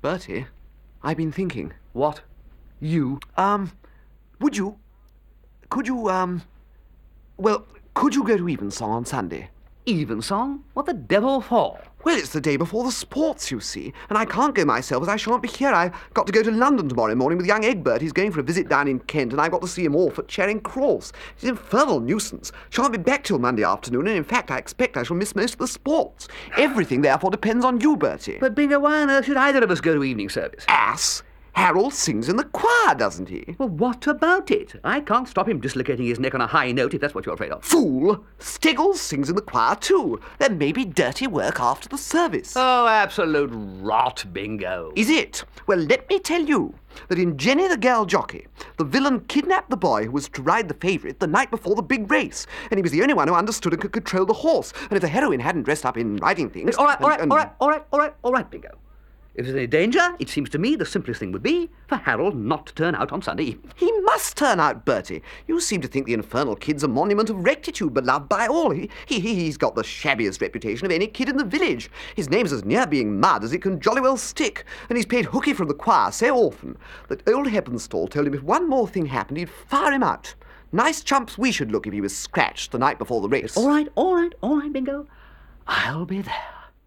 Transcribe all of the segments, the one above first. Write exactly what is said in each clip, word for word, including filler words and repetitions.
Bertie, I've been thinking. What? You? Um, would you... Could you, um... Well, could you go to Evensong on Sunday? Evensong? What the devil for? Well, it's the day before the sports, you see, and I can't go myself as I shan't be here. I've got to go to London tomorrow morning with young Egbert. He's going for a visit down in Kent, and I've got to see him off at Charing Cross. He's an infernal nuisance. Shan't be back till Monday afternoon, and in fact I expect I shall miss most of the sports. Everything, therefore, depends on you, Bertie. But, Bingo, why on earth should either of us go to evening service? Ass! Harold sings in the choir, doesn't he? Well, what about it? I can't stop him dislocating his neck on a high note if that's what you're afraid of. Fool! Steggles sings in the choir too. There may be dirty work after the service. Oh, absolute rot, Bingo. Is it? Well, let me tell you that in Jenny the Girl Jockey, the villain kidnapped the boy who was to ride the favourite the night before the big race, and he was the only one who understood and could control the horse. And if the heroine hadn't dressed up in riding things... All right, all and, right, and... all right, all right, all right, all right, Bingo. If there's any danger, it seems to me the simplest thing would be for Harold not to turn out on Sunday evening. He must turn out, Bertie. You seem to think the infernal kid's a monument of rectitude, beloved by all. He, he, he's got the shabbiest reputation of any kid in the village. His name's as near being mud as it can jolly well stick, and he's played hooky from the choir so often that old Heppenstall told him if one more thing happened, he'd fire him out. Nice chumps we should look if he was scratched the night before the race. All right, all right, all right, Bingo. I'll be there.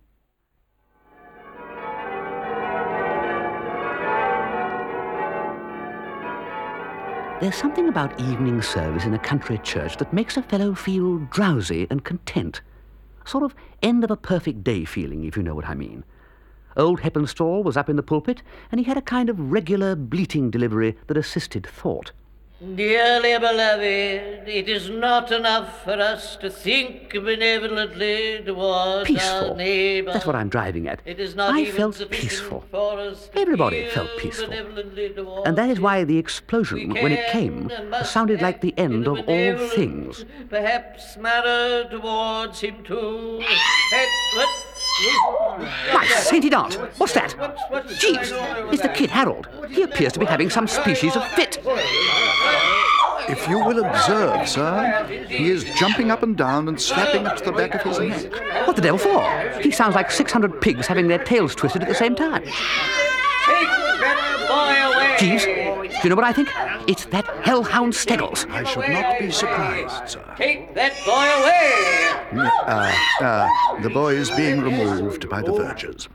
There's something about evening service in a country church that makes a fellow feel drowsy and content. Sort of end of a perfect day feeling, if you know what I mean. Old Heppenstall was up in the pulpit, and he had a kind of regular bleating delivery that assisted thought. Dearly beloved, it is not enough for us to think benevolently towards Peaceful. our neighbour. That's what I'm driving at. It is not I even felt sufficient peaceful. for us to Everybody feel felt peaceful. benevolently towards And that is why the him. explosion, We when it can came, and must sounded like the act end in a of all benevolent, things. Perhaps manner towards him too. Eh, what? My sainty dart! What's that? What's- what's Jeeves! going on over It's the there? kid Harold. He appears to be having some species of fit. If you will observe, sir, he is jumping up and down and slapping at the back of his neck. What the devil for? He sounds like six hundred pigs having their tails twisted at the same time. Take that boy away! Jeeves, do you know what I think? It's that hellhound Steggles. I should not be surprised, sir. Take that boy away! Uh, uh, the boy is being removed by the vergers.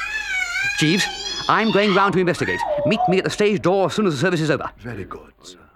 Jeeves, I'm going round to investigate. Meet me at the stage door as soon as the service is over. Very good, sir.